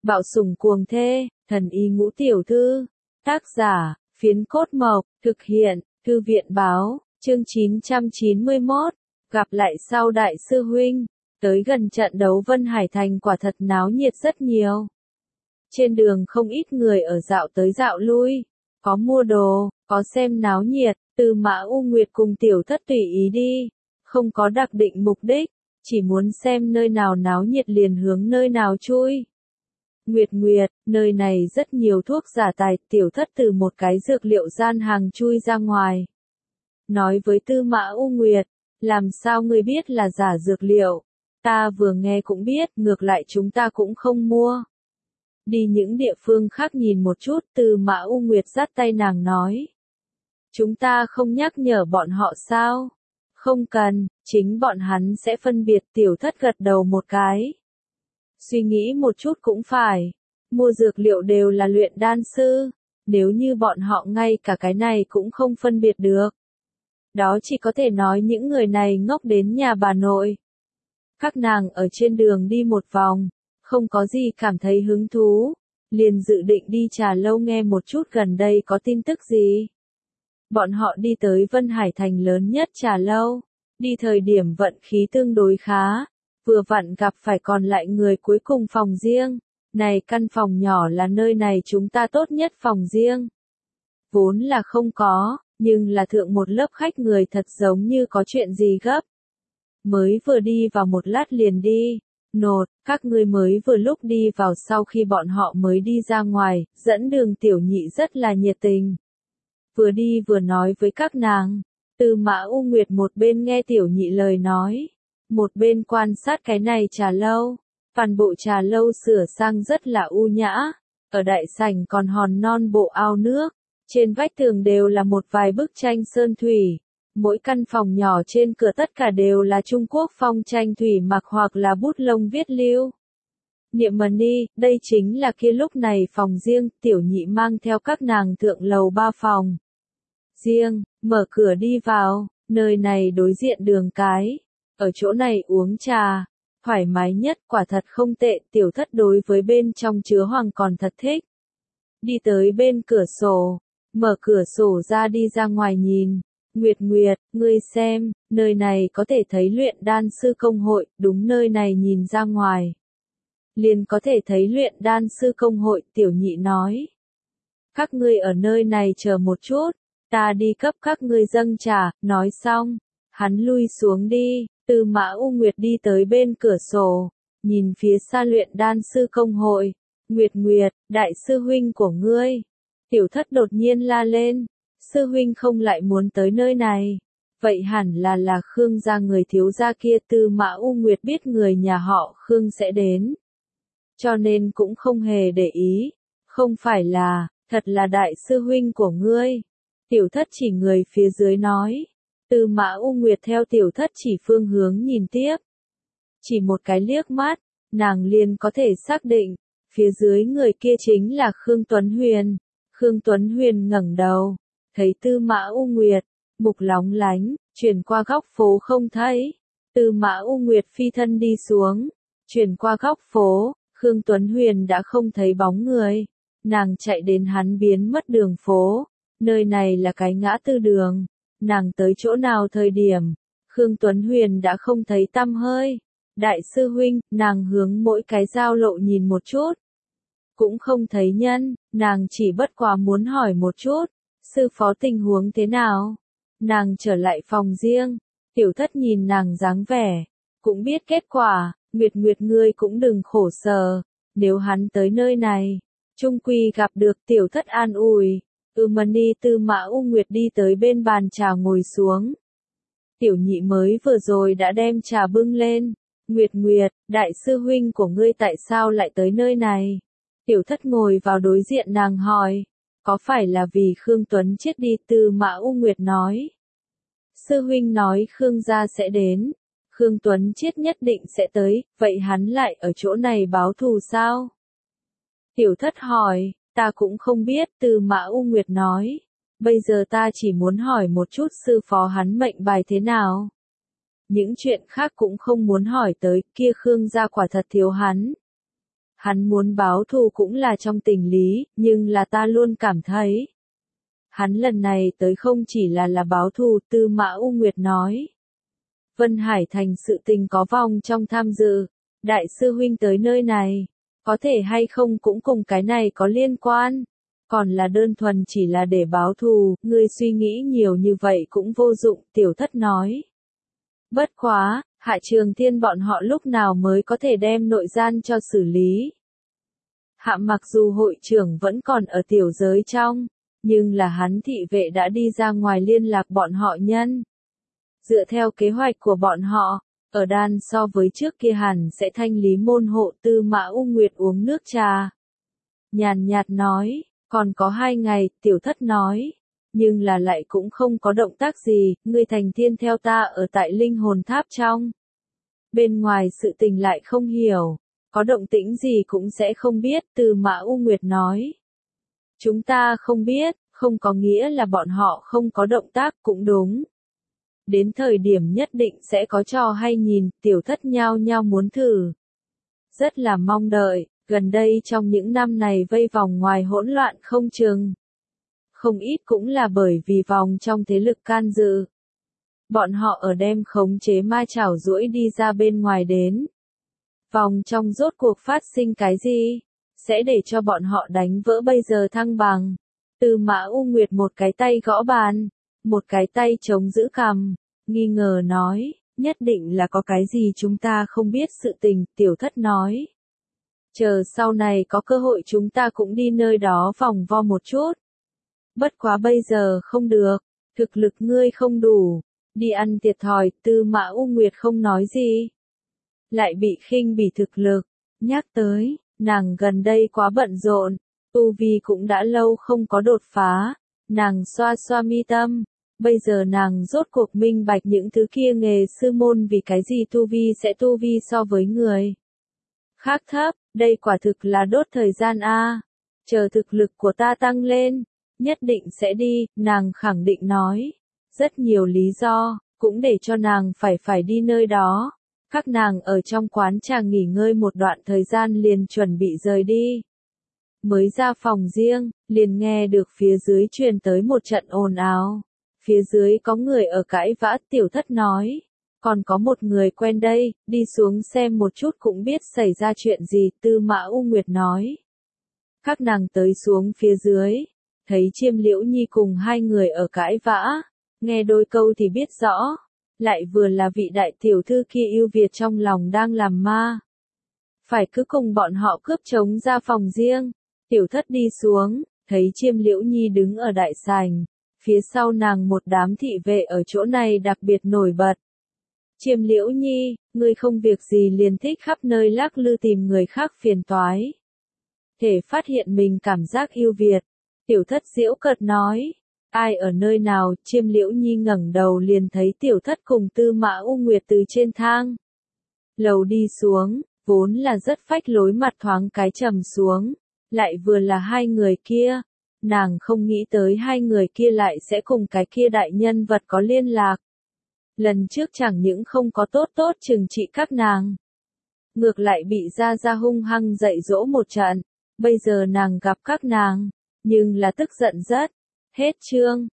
Bạo sủng cuồng thê, thần y ngũ tiểu thư. Tác giả, Phiến Cốt Mộc, thực hiện, Thư viện báo, chương 991. Gặp lại sau đại sư huynh. Tới gần trận đấu Vân Hải Thành quả thật náo nhiệt rất nhiều. Trên đường không ít người ở dạo tới dạo lui. Có mua đồ, có xem náo nhiệt, Tư Mã U Nguyệt cùng tiểu thất tùy ý đi. Không có đặc định mục đích, chỉ muốn xem nơi nào náo nhiệt liền hướng nơi nào chui. Nguyệt Nguyệt, nơi này rất nhiều thuốc giả tài, tiểu thất từ một cái dược liệu gian hàng chui ra ngoài. Nói với Tư Mã U Nguyệt, làm sao ngươi biết là giả dược liệu? Ta vừa nghe cũng biết, ngược lại chúng ta cũng không mua. Đi những địa phương khác nhìn một chút, Tư Mã U Nguyệt dắt tay nàng nói. Chúng ta không nhắc nhở bọn họ sao? Không cần, chính bọn hắn sẽ phân biệt. Tiểu thất gật đầu một cái. Suy nghĩ một chút cũng phải. Mua dược liệu đều là luyện đan sư. Nếu như bọn họ ngay cả cái này cũng không phân biệt được. Đó chỉ có thể nói những người này ngốc đến nhà bà nội. Các nàng ở trên đường đi một vòng. Không có gì cảm thấy hứng thú. Liền dự định đi trà lâu nghe một chút gần đây có tin tức gì. Bọn họ đi tới Vân Hải Thành lớn nhất trà lâu. Đi thời điểm vận khí tương đối khá. Vừa vặn gặp phải còn lại người cuối cùng phòng riêng. Này căn phòng nhỏ là nơi này chúng ta tốt nhất phòng riêng. Vốn là không có, nhưng là thượng một lớp khách người thật giống như có chuyện gì gấp. Mới vừa đi vào một lát liền đi. Nột, các ngươi mới vừa lúc đi vào sau khi bọn họ mới đi ra ngoài, dẫn đường tiểu nhị rất là nhiệt tình. Vừa đi vừa nói với các nàng. Tư Mã U Nguyệt một bên nghe tiểu nhị lời nói. Một bên quan sát cái này trà lâu. Toàn bộ trà lâu sửa sang rất là u nhã. Ở đại sảnh còn hòn non bộ ao nước. Trên vách tường đều là một vài bức tranh sơn thủy. Mỗi căn phòng nhỏ trên cửa tất cả đều là Trung Quốc phong tranh thủy mặc hoặc là bút lông viết lưu. Niệm Mần đi, đây chính là kia lúc này phòng riêng, tiểu nhị mang theo các nàng thượng lầu 3 phòng. Riêng, mở cửa đi vào, nơi này đối diện đường cái. Ở chỗ này uống trà, thoải mái nhất, quả thật không tệ, tiểu thất đối với bên trong chứa hoàng còn thật thích. Đi tới bên cửa sổ, mở cửa sổ ra đi ra ngoài nhìn. Nguyệt Nguyệt, ngươi xem, nơi này có thể thấy luyện đan sư công hội, đúng nơi này nhìn ra ngoài. Liền có thể thấy luyện đan sư công hội, tiểu nhị nói. Các ngươi ở nơi này chờ một chút, ta đi cấp các ngươi dâng trà, nói xong. Hắn lui xuống đi, Tư Mã U Nguyệt đi tới bên cửa sổ, nhìn phía xa luyện đan sư công hội. Nguyệt Nguyệt, đại sư huynh của ngươi. Tiểu thất đột nhiên la lên. Sư huynh không lại muốn tới nơi này. Vậy hẳn là Khương gia người thiếu gia kia. Tư Mã U Nguyệt biết người nhà họ Khương sẽ đến. Cho nên cũng không hề để ý. Không phải là, thật là đại sư huynh của ngươi. Tiểu thất chỉ người phía dưới nói. Tư Mã U Nguyệt theo tiểu thất chỉ phương hướng nhìn tiếp. Chỉ một cái liếc mắt, nàng liền có thể xác định. Phía dưới người kia chính là Khương Tuấn Huyền. Khương Tuấn Huyền ngẩng đầu. Thấy Tư Mã U Nguyệt, mục lóng lánh, chuyển qua góc phố không thấy. Tư Mã U Nguyệt phi thân đi xuống, chuyển qua góc phố, Khương Tuấn Huyền đã không thấy bóng người. Nàng chạy đến hắn biến mất đường phố, nơi này là cái ngã tư đường. Nàng tới chỗ nào thời điểm, Khương Tuấn Huyền đã không thấy tăm hơi. Đại sư huynh, nàng hướng mỗi cái giao lộ nhìn một chút. Cũng không thấy nhân, nàng chỉ bất quá muốn hỏi một chút. Sư phó tình huống thế nào? Nàng trở lại phòng riêng, tiểu thất nhìn nàng dáng vẻ, cũng biết kết quả. Nguyệt Nguyệt ngươi cũng đừng khổ sở, nếu hắn tới nơi này, chung quy gặp được. Tiểu thất an ủi. Mani. Tư Mã U Nguyệt đi tới bên bàn trà ngồi xuống. Tiểu nhị mới vừa rồi đã đem trà bưng lên. Nguyệt Nguyệt, đại sư huynh của ngươi tại sao lại tới nơi này? Tiểu thất ngồi vào đối diện nàng hỏi. Có phải là vì Khương Tuấn chết đi? Tư Mã U Nguyệt nói. Sư huynh nói Khương gia sẽ đến. Khương Tuấn chết nhất định sẽ tới, vậy hắn lại ở chỗ này báo thù sao? Tiểu thất hỏi, ta cũng không biết. Tư Mã U Nguyệt nói. Bây giờ ta chỉ muốn hỏi một chút sư phó hắn mệnh bài thế nào. Những chuyện khác cũng không muốn hỏi tới, kia Khương gia quả thật thiếu hắn. Hắn muốn báo thù cũng là trong tình lý, nhưng là ta luôn cảm thấy. Hắn lần này tới không chỉ là báo thù, Tư Mã U Nguyệt nói. Vân Hải Thành sự tình có vòng trong tham dự, đại sư huynh tới nơi này, có thể hay không cũng cùng cái này có liên quan. Còn là đơn thuần chỉ là để báo thù, ngươi suy nghĩ nhiều như vậy cũng vô dụng, Tiểu Thất nói. Bất quá, Hạ Trường Thiên bọn họ lúc nào mới có thể đem nội gian cho xử lý. Hạ mặc dù hội trưởng vẫn còn ở tiểu giới trong, nhưng là hắn thị vệ đã đi ra ngoài liên lạc bọn họ nhân. Dựa theo kế hoạch của bọn họ, ở đan so với trước kia hẳn sẽ thanh lý môn hộ. Tư Mã U Nguyệt uống nước trà. Nhàn nhạt nói, còn có 2 ngày, Tiểu Thất nói. Nhưng là lại cũng không có động tác gì, ngươi thành thiên theo ta ở tại linh hồn tháp trong. Bên ngoài sự tình lại không hiểu, có động tĩnh gì cũng sẽ không biết. Tư Mã U Nguyệt nói. Chúng ta không biết, không có nghĩa là bọn họ không có động tác cũng đúng. Đến thời điểm nhất định sẽ có trò hay nhìn, Tiểu Thất nhao nhao muốn thử. Rất là mong đợi, gần đây trong những năm này vây vòng ngoài hỗn loạn không chừng. Không ít cũng là bởi vì vòng trong thế lực can dự. Bọn họ ở đem khống chế ma chảo duỗi đi ra bên ngoài đến. Vòng trong rốt cuộc phát sinh cái gì? Sẽ để cho bọn họ đánh vỡ bây giờ thăng bằng. Tư Mã U Nguyệt một cái tay gõ bàn, một cái tay chống giữ cằm, nghi ngờ nói, nhất định là có cái gì chúng ta không biết sự tình. Tiểu Thất nói. Chờ sau này có cơ hội chúng ta cũng đi nơi đó vòng vo một chút. Bất quá bây giờ không được, thực lực ngươi không đủ, đi ăn thiệt thòi. Tư Mã U Nguyệt không nói gì. Lại bị khinh bỉ thực lực, nhắc tới, nàng gần đây quá bận rộn, tu vi cũng đã lâu không có đột phá, nàng xoa xoa mi tâm, bây giờ nàng rốt cuộc minh bạch những thứ kia nghề sư môn vì cái gì tu vi sẽ tu vi so với người khác thấp, đây quả thực là đốt thời gian a. Chờ thực lực của ta tăng lên, nhất định sẽ đi, nàng khẳng định nói. Rất nhiều lý do, cũng để cho nàng phải đi nơi đó. Các nàng ở trong quán trà nghỉ ngơi một đoạn thời gian liền chuẩn bị rời đi. Mới ra phòng riêng, liền nghe được phía dưới truyền tới một trận ồn ào. Phía dưới có người ở cãi vã. Tiểu Thất nói. Còn có một người quen đây, đi xuống xem một chút cũng biết xảy ra chuyện gì. Tư Mã U Nguyệt nói. Các nàng tới xuống phía dưới, thấy Chiêm Liễu Nhi cùng 2 người ở cãi vã, nghe đôi câu thì biết rõ, lại vừa là vị đại tiểu thư kia yêu Việt trong lòng đang làm ma. Phải cứ cùng bọn họ cướp trống ra phòng riêng. Tiểu Thất đi xuống, thấy Chiêm Liễu Nhi đứng ở đại sảnh, phía sau nàng một đám thị vệ ở chỗ này đặc biệt nổi bật. Chiêm Liễu Nhi, ngươi không việc gì liền thích khắp nơi lắc lư tìm người khác phiền toái. Thể phát hiện mình cảm giác yêu Việt. Tiểu Thất giễu cợt nói. Ai ở nơi nào? Chiêm Liễu Nhi ngẩng đầu liền thấy Tiểu Thất cùng Tư Mã U Nguyệt từ trên thang lầu đi xuống, vốn là rất phách lối mặt thoáng cái trầm xuống, lại vừa là 2 người kia. Nàng không nghĩ tới 2 người kia lại sẽ cùng cái kia đại nhân vật có liên lạc. Lần trước chẳng những không có tốt trừng trị các nàng, ngược lại bị Gia hung hăng dạy dỗ một trận. Bây giờ nàng gặp các nàng, nhưng là tức giận rất. Hết chương.